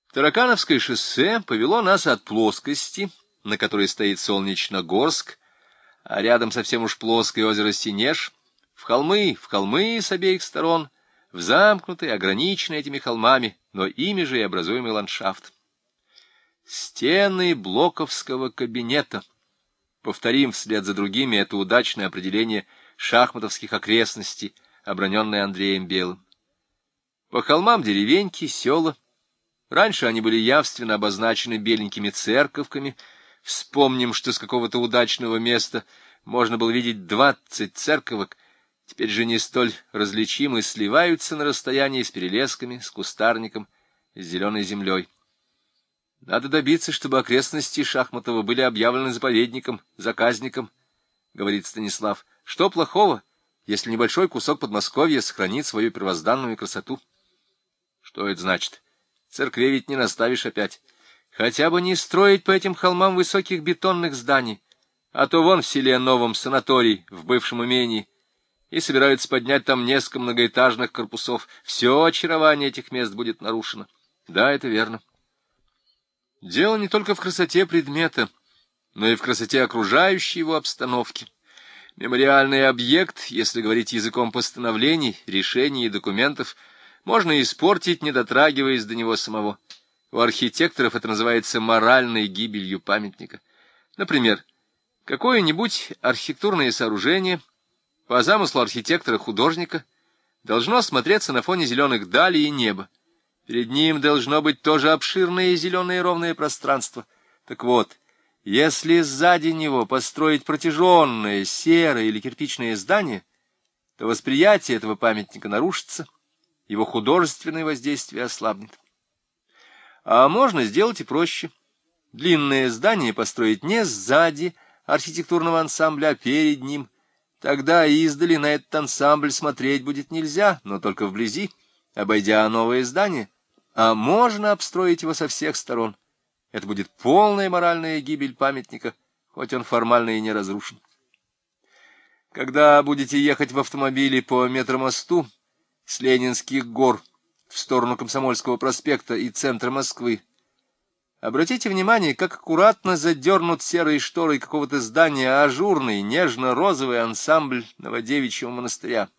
Таракановское шоссе повело нас от плоскости, на которой стоит Солнечногорск, а рядом совсем уж плоское озеро Сенеж, в холмы с обеих сторон, в замкнутый, ограниченный этими холмами, но ими же и образуемый ландшафт. Стены блоковского кабинета. Повторим вслед за другими это удачное определение шахматовских окрестностей, оброненное Андреем Белым. По холмам деревеньки, села. Раньше они были явственно обозначены беленькими церковками. Вспомним, что с какого-то удачного места можно было видеть 20 церковок, теперь же не столь различимы, сливаются на расстоянии с перелесками, с кустарником, с зеленой землей. Надо добиться, чтобы окрестности Шахматова были объявлены заповедником, заказником, говорит Станислав. Что плохого, если небольшой кусок Подмосковья сохранит свою первозданную красоту? Что это значит? Церквей ведь не наставишь опять. Хотя бы не строить по этим холмам высоких бетонных зданий, а то вон в селе Новом санаторий в бывшем имении, и собираются поднять там несколько многоэтажных корпусов. Все очарование этих мест будет нарушено. Да, это верно. Дело не только в красоте предмета, но и в красоте окружающей его обстановки. Мемориальный объект, если говорить языком постановлений, решений и документов, можно испортить, не дотрагиваясь до него самого. У архитекторов это называется моральной гибелью памятника. Например, какое-нибудь архитектурное сооружение, по замыслу архитектора-художника, должно смотреться на фоне зеленых далей и неба. Перед ним должно быть тоже обширное зеленое ровное пространство. Так вот, если сзади него построить протяженное серое или кирпичное здание, то восприятие этого памятника нарушится, его художественное воздействие ослабнет. А можно сделать и проще. Длинное здание построить не сзади архитектурного ансамбля, а перед ним. Тогда издали на этот ансамбль смотреть будет нельзя, но только вблизи, обойдя новое здание. А можно обстроить его со всех сторон. Это будет полная моральная гибель памятника, хоть он формально и не разрушен. Когда будете ехать в автомобиле по метромосту с Ленинских гор в сторону Комсомольского проспекта и центра Москвы, обратите внимание, как аккуратно задернут серой шторой какого-то здания ажурный, нежно-розовый ансамбль Новодевичьего монастыря.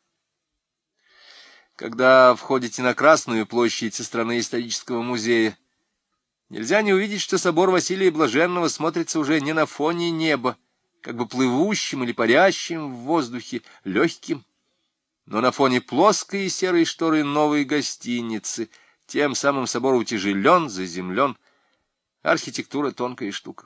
Когда входите на Красную площадь со стороны исторического музея, нельзя не увидеть, что собор Василия Блаженного смотрится уже не на фоне неба, как бы плывущим или парящим в воздухе, легким, но на фоне плоской и серой шторы новой гостиницы. Тем самым собор утяжелен, заземлен. Архитектура — тонкая штука.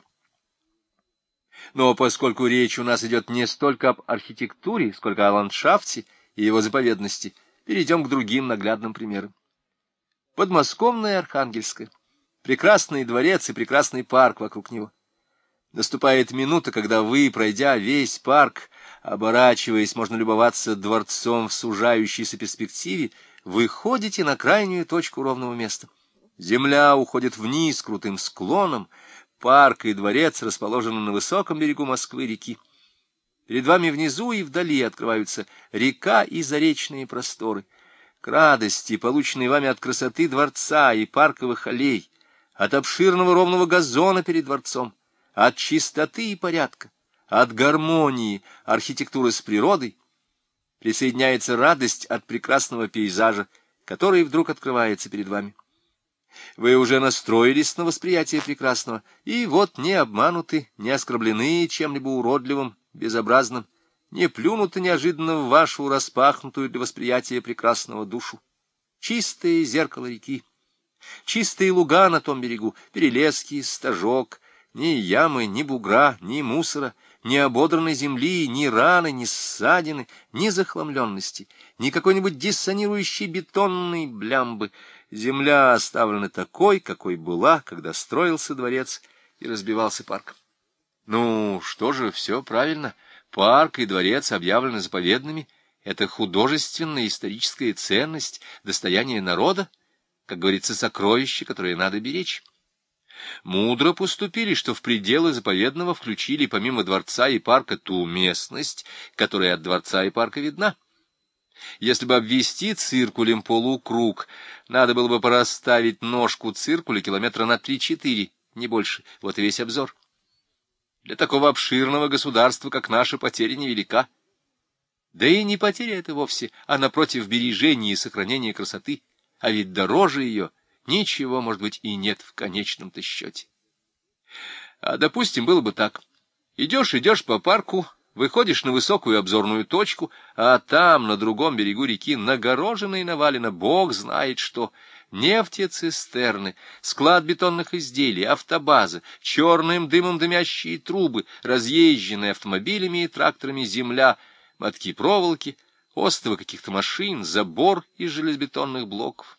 Но поскольку речь у нас идет не столько об архитектуре, сколько о ландшафте и его заповедности, перейдем к другим наглядным примерам. Подмосковное Архангельское. Прекрасный дворец и прекрасный парк вокруг него. Наступает минута, когда вы, пройдя весь парк, оборачиваясь, можно любоваться дворцом в сужающейся перспективе, выходите на крайнюю точку ровного места. Земля уходит вниз крутым склоном, парк и дворец расположены на высоком берегу Москвы-реки. Перед вами внизу и вдали открываются река и заречные просторы. К радости, полученной вами от красоты дворца и парковых аллей, от обширного ровного газона перед дворцом, от чистоты и порядка, от гармонии архитектуры с природой, присоединяется радость от прекрасного пейзажа, который вдруг открывается перед вами. Вы уже настроились на восприятие прекрасного, и вот не обмануты, не оскорблены чем-либо уродливым, безобразным, не плюнуты неожиданно в вашу распахнутую для восприятия прекрасного душу. Чистое зеркало реки, чистые луга на том берегу, перелески, стажок, ни ямы, ни бугра, ни мусора, ни ободранной земли, ни раны, ни ссадины, ни захламленности, ни какой-нибудь диссонирующей бетонной блямбы. Земля оставлена такой, какой была, когда строился дворец и разбивался парк. Ну, что же, все правильно. Парк и дворец объявлены заповедными. Это художественная историческая ценность, достояние народа, как говорится, сокровище, которое надо беречь. Мудро поступили, что в пределы заповедного включили помимо дворца и парка ту местность, которая от дворца и парка видна. Если бы обвести циркулем полукруг, надо было бы порасставить ножку циркуля километра на 3-4, не больше. Вот и весь обзор. Для такого обширного государства, как наше, потеря невелика. Да и не потеря это вовсе, а, напротив, бережение и сохранение красоты. А ведь дороже ее ничего, может быть, и нет в конечном-то счете. А, допустим, было бы так. Идешь по парку, выходишь на высокую обзорную точку, а там, на другом берегу реки, нагорожено и навалено, бог знает что. Нефтецистерны, склад бетонных изделий, автобаза, черным дымом дымящие трубы, разъезженные автомобилями и тракторами земля, мотки проволоки, остовы каких-то машин, забор из железобетонных блоков.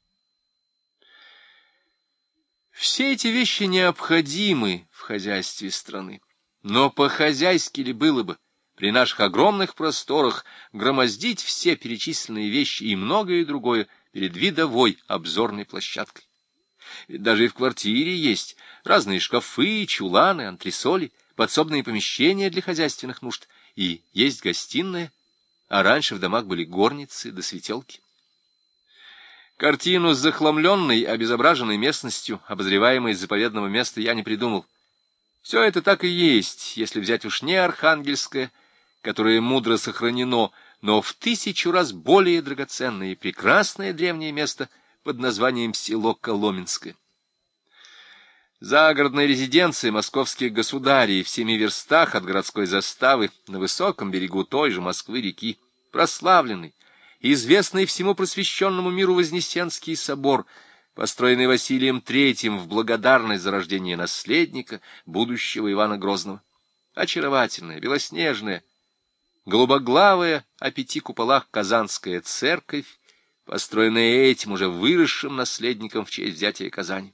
Все эти вещи необходимы в хозяйстве страны. Но по-хозяйски ли было бы при наших огромных просторах громоздить все перечисленные вещи и многое другое перед видовой обзорной площадкой? Ведь даже и в квартире есть разные шкафы, чуланы, антресоли, подсобные помещения для хозяйственных нужд, и есть гостиная, а раньше в домах были горницы да светелки. Картину с захламленной, обезображенной местностью, обозреваемой с заповедного места, я не придумал. Все это так и есть, если взять уж не Архангельское, которое мудро сохранено, но в 1000 раз более драгоценное и прекрасное древнее место под названием село Коломенское. Загородная резиденция московских государей в 7 верстах от городской заставы на высоком берегу той же Москвы-реки, прославленный, известный всему просвещенному миру Вознесенский собор, построенный Василием III в благодарность за рождение наследника, будущего Ивана Грозного. Очаровательная, белоснежная, голубоглавая о 5 куполах Казанская церковь, построенная этим уже выросшим наследником в честь взятия Казани.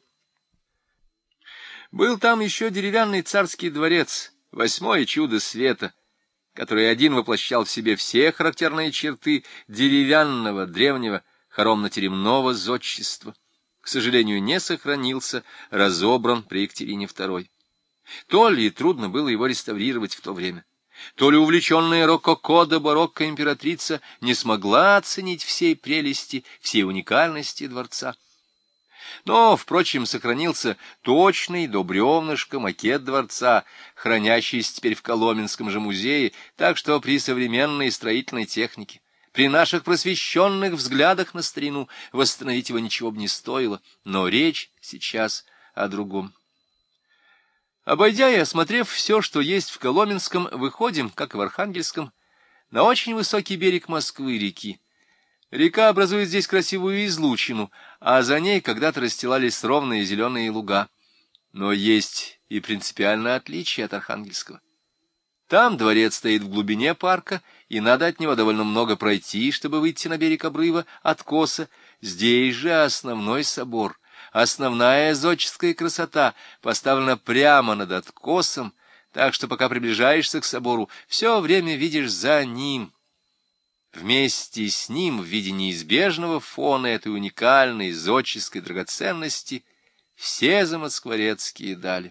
Был там еще деревянный царский дворец, 8-е чудо света, который один воплощал в себе все характерные черты деревянного, древнего, хоромно-теремного зодчества. К сожалению, не сохранился, разобран при Екатерине II. То ли трудно было его реставрировать в то время, то ли увлеченная рококо да барокко императрица не смогла оценить всей прелести, всей уникальности дворца. Но, впрочем, сохранился точный до бревнышка макет дворца, хранящийся теперь в Коломенском же музее, так что при современной строительной технике, при наших просвещенных взглядах на старину восстановить его ничего бы не стоило, но речь сейчас о другом. Обойдя и осмотрев все, что есть в Коломенском, выходим, как и в Архангельском, на очень высокий берег Москвы-реки. Река образует здесь красивую излучину, а за ней когда-то расстилались ровные зеленые луга. Но есть и принципиальное отличие от Архангельского. Там дворец стоит в глубине парка, и надо от него довольно много пройти, чтобы выйти на берег обрыва, откоса. Здесь же основной собор, основная зодческая красота поставлена прямо над откосом, так что пока приближаешься к собору, все время видишь за ним. Вместе с ним в виде неизбежного фона этой уникальной зодческой драгоценности все замоскворецкие дали.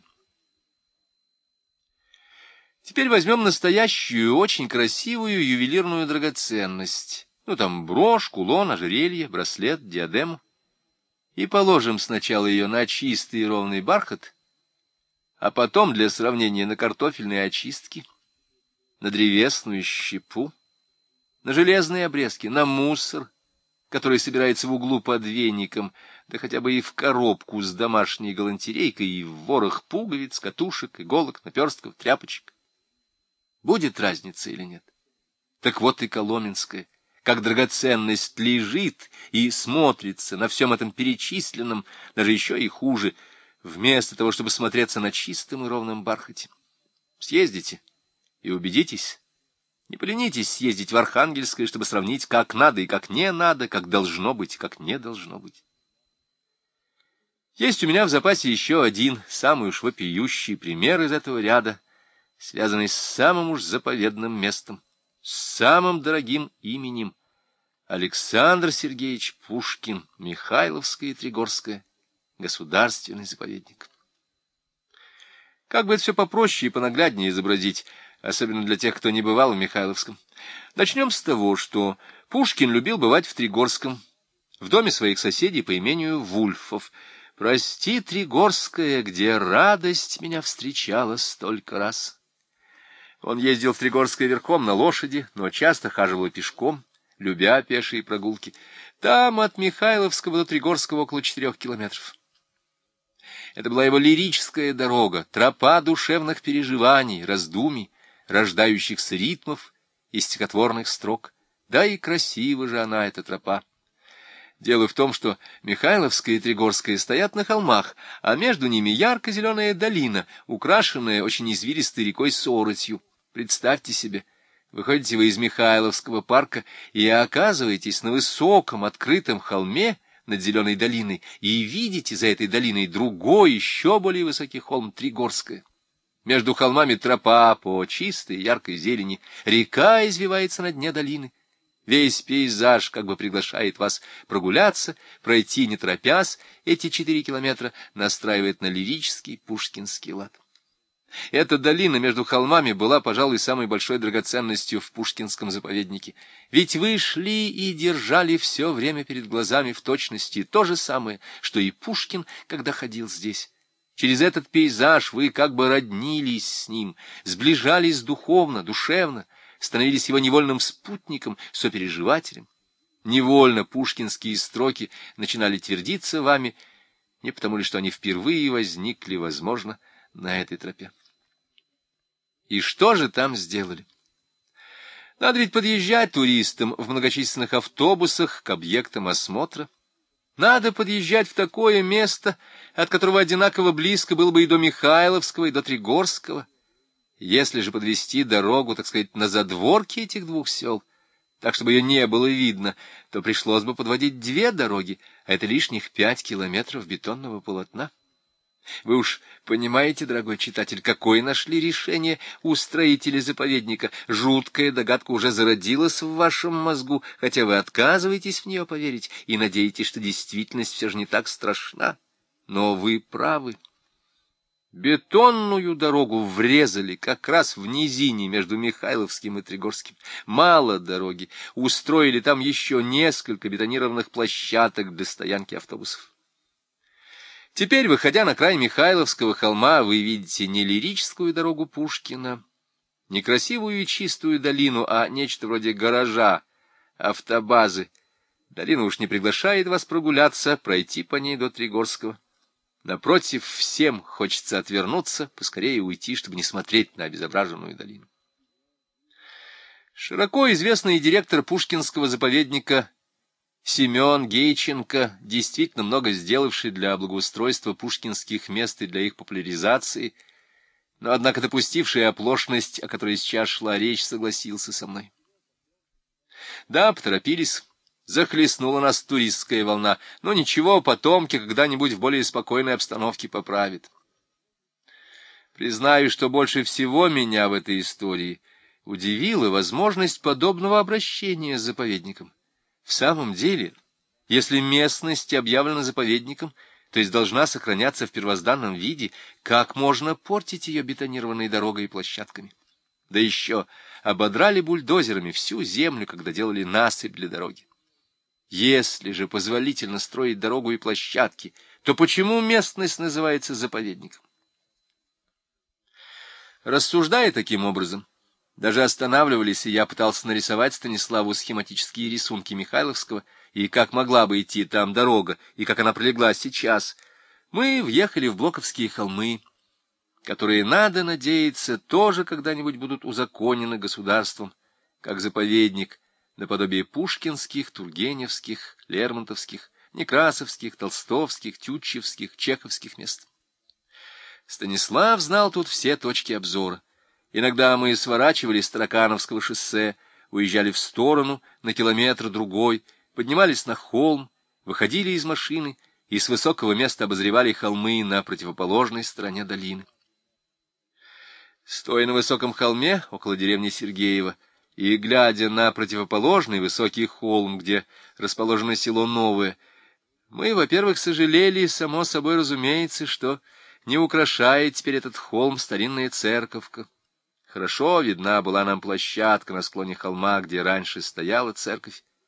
Теперь возьмем настоящую, очень красивую ювелирную драгоценность. Там брошь, кулон, ожерелье, браслет, диадему. И положим сначала ее на чистый и ровный бархат, а потом для сравнения на картофельные очистки, на древесную щепу, на железные обрезки, на мусор, который собирается в углу под веником, да хотя бы и в коробку с домашней галантерейкой, и в ворох пуговиц, катушек, иголок, наперстков, тряпочек. Будет разница или нет? Так вот и Коломенская, как драгоценность, лежит и смотрится на всем этом перечисленном, даже еще и хуже, вместо того, чтобы смотреться на чистом и ровном бархате. Съездите и убедитесь. Не поленитесь съездить в Архангельское, чтобы сравнить, как надо и как не надо, как должно быть и как не должно быть. Есть у меня в запасе еще один, самый уж вопиющий пример из этого ряда, связанный с самым уж заповедным местом, с самым дорогим именем: Александр Сергеевич Пушкин, Михайловское и Тригорское, государственный заповедник. Как бы это все попроще и понагляднее изобразить, особенно для тех, кто не бывал в Михайловском. Начнем с того, что Пушкин любил бывать в Тригорском, в доме своих соседей по имению Вульфов. «Прости, Тригорская, где радость меня встречала столько раз». Он ездил в Тригорское верхом на лошади, но часто хаживал пешком, любя пешие прогулки. Там от Михайловского до Тригорского около 4 километров. Это была его лирическая дорога, тропа душевных переживаний, раздумий, рождающихся ритмов и стихотворных строк. Да и красива же она, эта тропа. Дело в том, что Михайловская и Тригорская стоят на холмах, а между ними ярко-зеленая долина, украшенная очень извилистой рекой Соротью. Представьте себе, выходите вы из Михайловского парка и оказываетесь на высоком открытом холме над зеленой долиной, и видите за этой долиной другой, еще более высокий холм Тригорская. Между холмами тропа по чистой яркой зелени, река извивается на дне долины. Весь пейзаж как бы приглашает вас прогуляться, пройти не торопясь, эти 4 километра настраивает на лирический пушкинский лад. Эта долина между холмами была, пожалуй, самой большой драгоценностью в пушкинском заповеднике. Ведь вы шли и держали все время перед глазами в точности то же самое, что и Пушкин, когда ходил здесь. Через этот пейзаж вы как бы роднились с ним, сближались духовно, душевно, становились его невольным спутником, сопереживателем. Невольно пушкинские строки начинали твердиться вами, не потому ли, что они впервые возникли, возможно, на этой тропе. И что же там сделали? Надо ведь подъезжать туристам в многочисленных автобусах к объектам осмотра. Надо подъезжать в такое место, от которого одинаково близко было бы и до Михайловского, и до Тригорского. Если же подвести дорогу, так сказать, на задворки этих двух сел, так, чтобы ее не было видно, то пришлось бы подводить 2 дороги, а это лишних 5 километров бетонного полотна. Вы уж понимаете, дорогой читатель, какое нашли решение устроители заповедника. Жуткая догадка уже зародилась в вашем мозгу, хотя вы отказываетесь в нее поверить и надеетесь, что действительность все же не так страшна. Но вы правы. Бетонную дорогу врезали как раз в низине между Михайловским и Тригорским. Мало дороги, устроили там еще несколько бетонированных площадок для стоянки автобусов. Теперь, выходя на край Михайловского холма, вы видите не лирическую дорогу Пушкина, не красивую и чистую долину, а нечто вроде гаража, автобазы. Долина уж не приглашает вас прогуляться, пройти по ней до Тригорского. Напротив, всем хочется отвернуться, поскорее уйти, чтобы не смотреть на обезображенную долину. Широко известный директор Пушкинского заповедника Семен Гейченко, действительно много сделавший для благоустройства пушкинских мест и для их популяризации, но, однако, допустивший оплошность, о которой сейчас шла речь, согласился со мной. Да, поторопились, захлестнула нас туристская волна, но ничего, потомки когда-нибудь в более спокойной обстановке поправят. Признаю, что больше всего меня в этой истории удивила возможность подобного обращения с заповедником. В самом деле, если местность объявлена заповедником, то есть должна сохраняться в первозданном виде, как можно портить ее бетонированной дорогой и площадками? Да еще ободрали бульдозерами всю землю, когда делали насыпь для дороги. Если же позволительно строить дорогу и площадки, то почему местность называется заповедником? Рассуждая таким образом, даже останавливались, и я пытался нарисовать Станиславу схематические рисунки Михайловского, и как могла бы идти там дорога, и как она пролегла сейчас, мы въехали в Блоковские холмы, которые, надо надеяться, тоже когда-нибудь будут узаконены государством, как заповедник, наподобие пушкинских, тургеневских, лермонтовских, некрасовских, толстовских, тютчевских, чеховских мест. Станислав знал тут все точки обзора. Иногда мы сворачивали с Таракановского шоссе, уезжали в сторону на километр-другой, поднимались на холм, выходили из машины и с высокого места обозревали холмы на противоположной стороне долины. Стоя на высоком холме около деревни Сергеева и глядя на противоположный высокий холм, где расположено село Новое, мы, во-первых, сожалели, само собой разумеется, что не украшает теперь этот холм старинная церковка. Хорошо видна была нам площадка на склоне холма, где раньше стояла церковь.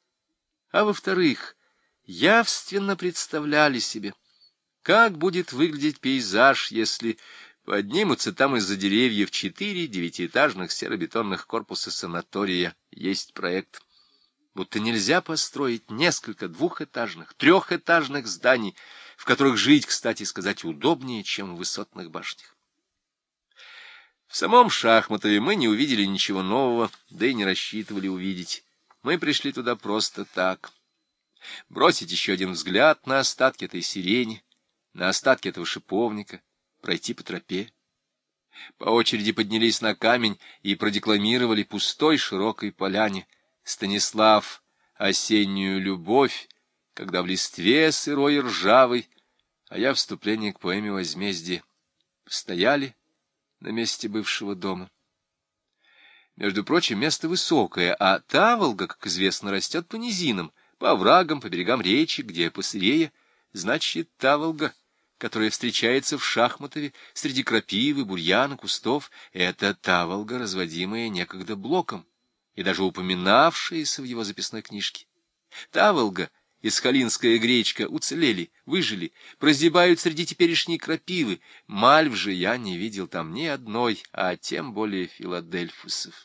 а во-вторых, явственно представляли себе, как будет выглядеть пейзаж, если поднимутся там из-за деревьев 4 девятиэтажных серобетонных корпуса санатория. Есть проект. Будто нельзя построить несколько двухэтажных, трехэтажных зданий, в которых жить, кстати сказать, удобнее, чем в высотных башнях. В самом Шахматове мы не увидели ничего нового, да и не рассчитывали увидеть. Мы пришли туда просто так. Бросить еще один взгляд на остатки этой сирени, на остатки этого шиповника, пройти по тропе. По очереди поднялись на камень и продекламировали пустой широкой поляне Станислав «Осеннюю любовь», когда в листве сырой и ржавой, а я вступление к поэме «Возмездие». Стояли на месте бывшего дома. Между прочим, место высокое, а таволга, как известно, растет по низинам, по оврагам, по берегам речи, где посырее. Значит, таволга, которая встречается в Шахматове среди крапивы, бурьяна, кустов, это таволга, разводимая некогда Блоком и даже упоминавшаяся в его записной книжке. Таволга и сахалинская гречка уцелели, выжили, прозябают среди теперешней крапивы. Мальв же я не видел там ни одной, а тем более филадельфусов.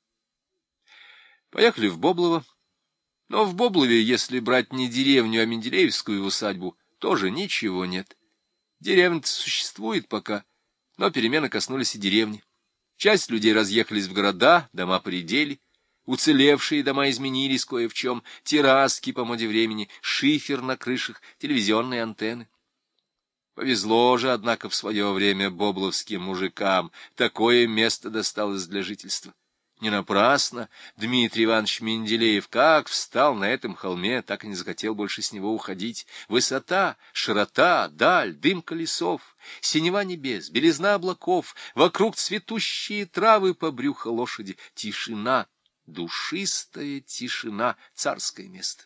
Поехали в Боблово. Но в Боблове, если брать не деревню, а Менделеевскую усадьбу, тоже ничего нет. Деревня-то существует пока, но перемены коснулись и деревни. Часть людей разъехались в города, дома поредели, уцелевшие дома изменились кое в чем, терраски по моде времени, шифер на крышах, телевизионные антенны. Повезло же, однако, в свое время бобловским мужикам, такое место досталось для жительства. Не напрасно Дмитрий Иванович Менделеев как встал на этом холме, так и не захотел больше с него уходить. Высота, широта, даль, дымка лесов, синева небес, белизна облаков, вокруг цветущие травы по брюху лошади, тишина, душистая тишина, царское место.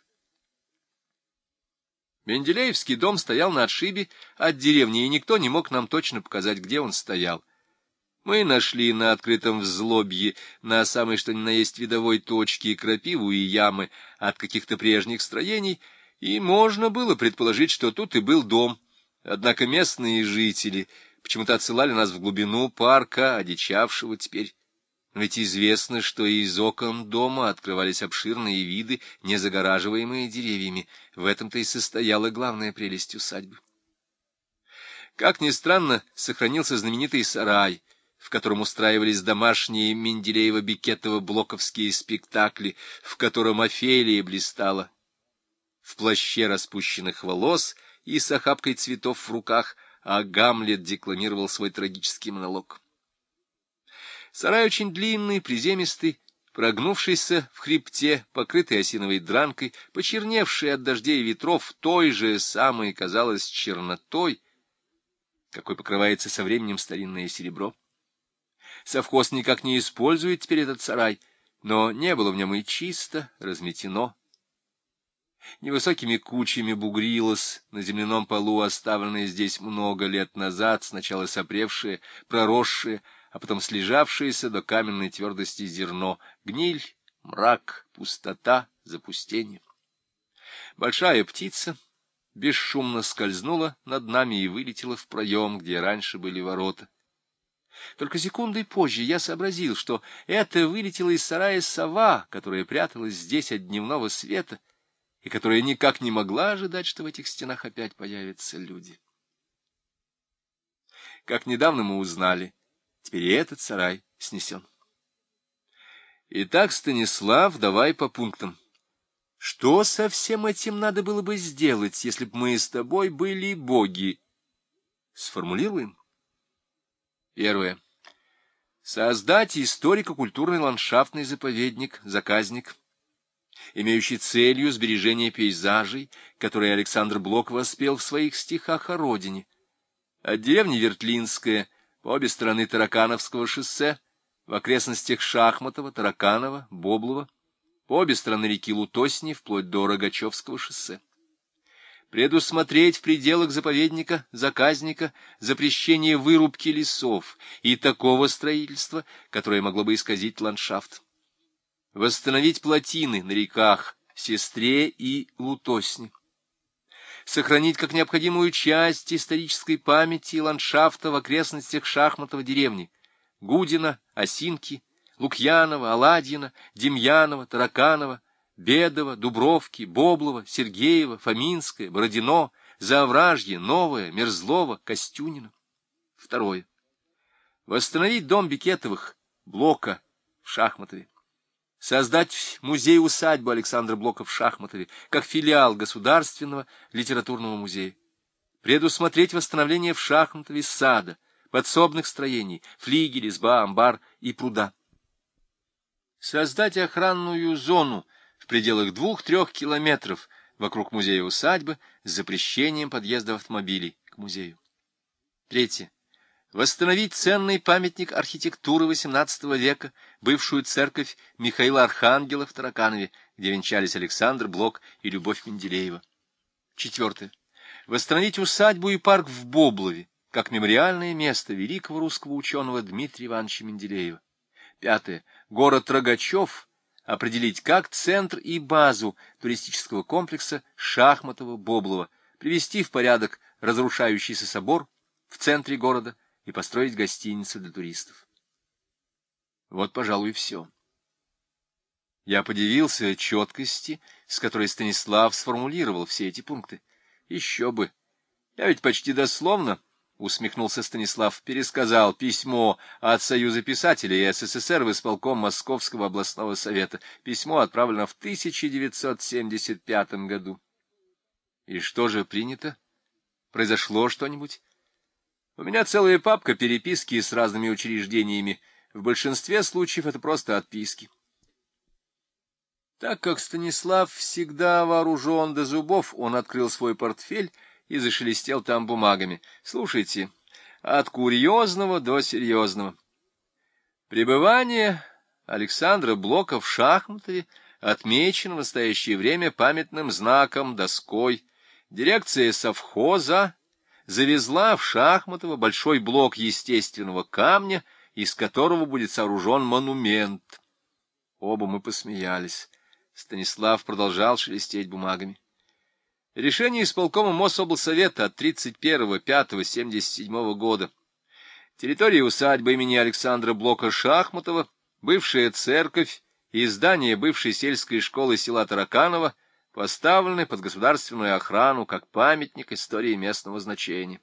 Менделеевский дом стоял на отшибе от деревни, и никто не мог нам точно показать, где он стоял. Мы нашли на открытом взлобье, на самой что ни на есть видовой точке, крапиву и ямы от каких-то прежних строений, и можно было предположить, что тут и был дом. Однако местные жители почему-то отсылали нас в глубину парка, одичавшего теперь. Но ведь известно, что из окон дома открывались обширные виды, не загораживаемые деревьями. В этом-то и состояла главная прелесть усадьбы. Как ни странно, сохранился знаменитый сарай, в котором устраивались домашние Менделеево-Бекетово-блоковские спектакли, в котором Офелия блистала в плаще распущенных волос и с охапкой цветов в руках, а Гамлет декламировал свой трагический монолог. Сарай очень длинный, приземистый, прогнувшийся в хребте, покрытый осиновой дранкой, почерневший от дождей и ветров той же самой, казалось, чернотой, какой покрывается со временем старинное серебро. Совхоз никак не использует теперь этот сарай, но не было в нем и чисто, разметено. Невысокими кучами бугрилось на земляном полу оставленное здесь много лет назад, сначала сопревшее, проросшее, а потом слежавшееся до каменной твердости зерно, гниль, мрак, пустота, запустение. Большая птица бесшумно скользнула над нами и вылетела в проем, где раньше были ворота. Только секундой позже я сообразил, что это вылетела из сарая сова, которая пряталась здесь от дневного света, и которая никак не могла ожидать, что в этих стенах опять появятся люди. Как недавно мы узнали, теперь и этот сарай снесен. Итак, Станислав, давай по пунктам. Что со всем этим надо было бы сделать, если бы мы с тобой были боги? Сформулируем. Первое. Создать историко-культурный ландшафтный заповедник, заказник, имеющий целью сбережения пейзажей, которые Александр Блок воспел в своих стихах о родине. От деревни Вертлинская по обе стороны Таракановского шоссе, в окрестностях Шахматова, Тараканова, Боблова, по обе стороны реки Лутосни, вплоть до Рогачевского шоссе. Предусмотреть в пределах заповедника, заказника, запрещение вырубки лесов и такого строительства, которое могло бы исказить ландшафт. Восстановить плотины на реках Сестре и Лутосне. Сохранить как необходимую часть исторической памяти и ландшафта в окрестностях Шахматова деревни Гудина, Осинки, Лукьянова, Аладьина, Демьянова, Тараканова, Бедова, Дубровки, Боблова, Сергеева, Фоминское, Бородино, Заовражье, Новое, Мерзлова, Костюнина. Второе. Восстановить дом Бекетовых, Блока в Шахматове. Создать музей-усадьбу Александра Блока в Шахматове как филиал Государственного литературного музея. Предусмотреть восстановление в Шахматове сада, подсобных строений, флигель, изба, амбар и пруда. Создать охранную зону в пределах 2-3 километров вокруг музея-усадьбы с запрещением подъезда автомобилей к музею. Третье. Восстановить ценный памятник архитектуры XVIII века, бывшую церковь Михаила Архангела в Тараканове, где венчались Александр Блок и Любовь Менделеева. Четвертое. Восстановить усадьбу и парк в Боблове, как мемориальное место великого русского ученого Дмитрия Ивановича Менделеева. Пятое. Город Рогачев определить как центр и базу туристического комплекса Шахматово-Боблово, привести в порядок разрушающийся собор в центре города и построить гостиницу для туристов. Вот, пожалуй, и все. Я подивился четкости, с которой Станислав сформулировал все эти пункты. Еще бы! Я ведь почти дословно, — усмехнулся Станислав, — пересказал письмо от Союза писателей СССР в исполком Московского областного совета. Письмо отправлено в 1975 году. И что же принято? Произошло что-нибудь? У меня целая папка переписки с разными учреждениями. В большинстве случаев это просто отписки. Так как Станислав всегда вооружен до зубов, он открыл свой портфель и зашелестел там бумагами. Слушайте, от курьезного до серьезного. Пребывание Александра Блока в Шахматове отмечено в настоящее время памятным знаком, доской. Дирекция совхоза завезла в Шахматово большой блок естественного камня, из которого будет сооружен монумент. Оба мы посмеялись. Станислав продолжал шелестеть бумагами. Решение исполкома Мособлсовета от 31.05.77 года. Территория усадьбы имени Александра Блока Шахматова, бывшая церковь и здание бывшей сельской школы села Тараканово поставлены под государственную охрану как памятник истории местного значения.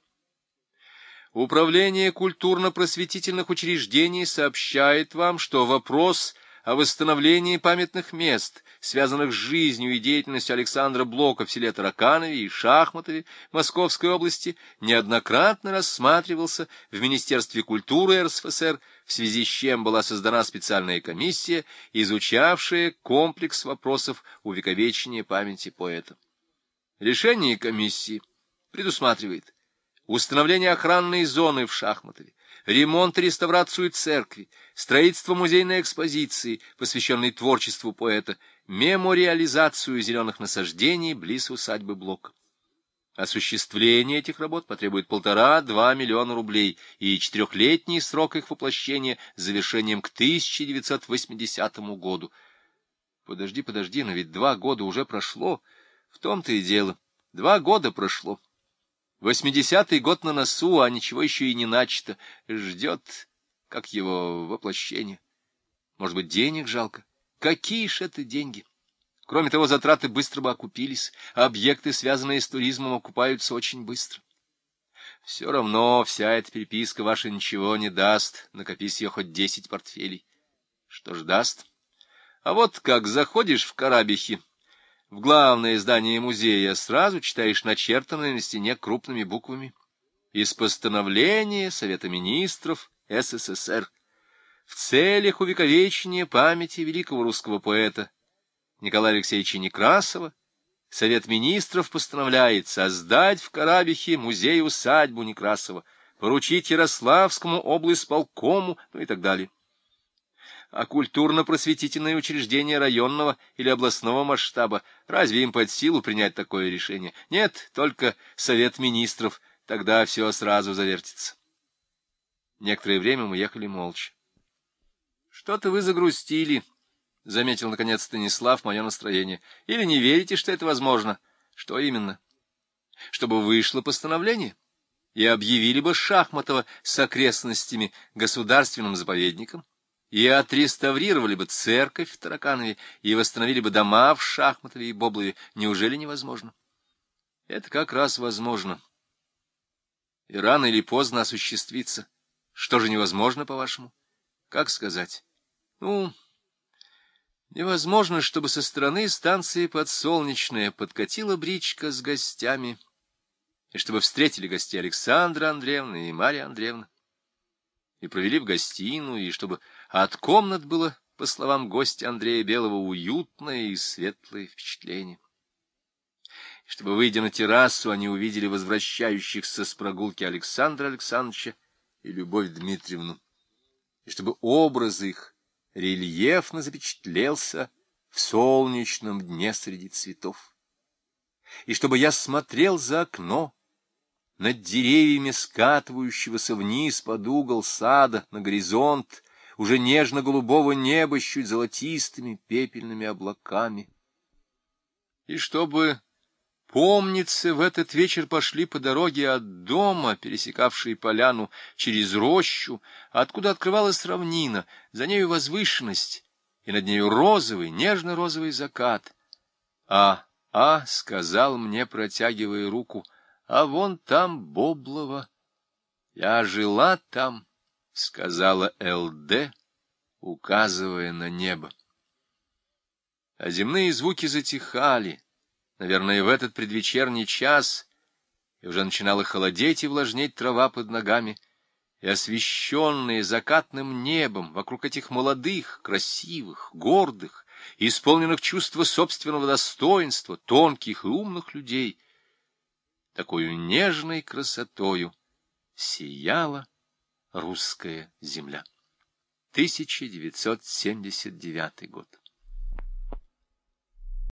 Управление культурно-просветительных учреждений сообщает вам, что вопрос о восстановлении памятных мест, связанных с жизнью и деятельностью Александра Блока в селе Тараканове и Шахматове Московской области, неоднократно рассматривался в Министерстве культуры РСФСР, в связи с чем была создана специальная комиссия, изучавшая комплекс вопросов увековечения памяти поэта. Решение комиссии предусматривает установление охранной зоны в Шахматове, ремонт и реставрацию церкви, строительство музейной экспозиции, посвященной творчеству поэта, мемориализацию зеленых насаждений близ усадьбы Блока. Осуществление этих работ потребует 1,5–2 миллиона рублей и 4-летний срок их воплощения с завершением к 1980 году. Подожди, но ведь 2 года уже прошло. В том-то и дело. 2 года прошло. 80-й год на носу, а ничего еще и не начато. Ждет, как его воплощение. Может быть, денег жалко? Какие ж это деньги? Кроме того, затраты быстро бы окупились, а объекты, связанные с туризмом, окупаются очень быстро. Все равно вся эта переписка ваша ничего не даст, накопись ее хоть 10 портфелей. Что ж даст? А вот как заходишь в Карабихи, в главное здание музея, сразу читаешь начертанное на стене крупными буквами: из постановления Совета министров СССР в целях увековечения памяти великого русского поэта Николая Алексеевича Некрасова Совет министров постановляет создать в Карабихе музей-усадьбу Некрасова, поручить Ярославскому облисполкому, ну и так далее. А культурно-просветительные учреждения районного или областного масштаба, разве им под силу принять такое решение? Нет, только Совет министров, тогда все сразу завертится. Некоторое время мы ехали молча. — Что-то вы загрустили, — заметил, наконец, Станислав мое настроение. — Или не верите, что это возможно? — Что именно? — Чтобы вышло постановление, и объявили бы Шахматова с окрестностями государственным заповедником, и отреставрировали бы церковь в Тараканове, и восстановили бы дома в Шахматове и Боблове. Неужели невозможно? Это как раз возможно. И рано или поздно осуществится. Что же невозможно, по-вашему? Как сказать? Ну, невозможно, чтобы со стороны станции Подсолнечная подкатила бричка с гостями, и чтобы встретили гостей Александра Андреевна и Марья Андреевна, и провели в гостиную, и чтобы от комнат было, по словам гостя Андрея Белого, уютное и светлое впечатление. И чтобы, выйдя на террасу, они увидели возвращающихся с прогулки Александра Александровича и Любовь Дмитриевну, и чтобы образ их рельефно запечатлелся в солнечном дне среди цветов, и чтобы я смотрел за окно, над деревьями скатывающегося вниз под угол сада, на горизонт, уже нежно-голубого неба с чуть золотистыми пепельными облаками. И чтобы, помнится, в этот вечер пошли по дороге от дома, пересекавшей поляну, через рощу, откуда открывалась равнина, за нею возвышенность, и над нею розовый, нежно-розовый закат. Сказал мне, протягивая руку, а вон там Боблова. Я жила там, сказала ЛД, указывая на небо. А земные звуки затихали, наверное, в этот предвечерний час, и уже начинала холодеть и влажнеть трава под ногами, и освещенные закатным небом вокруг этих молодых, красивых, гордых, исполненных чувства собственного достоинства, тонких и умных людей, такою нежной красотою сияла русская земля. 1979 год.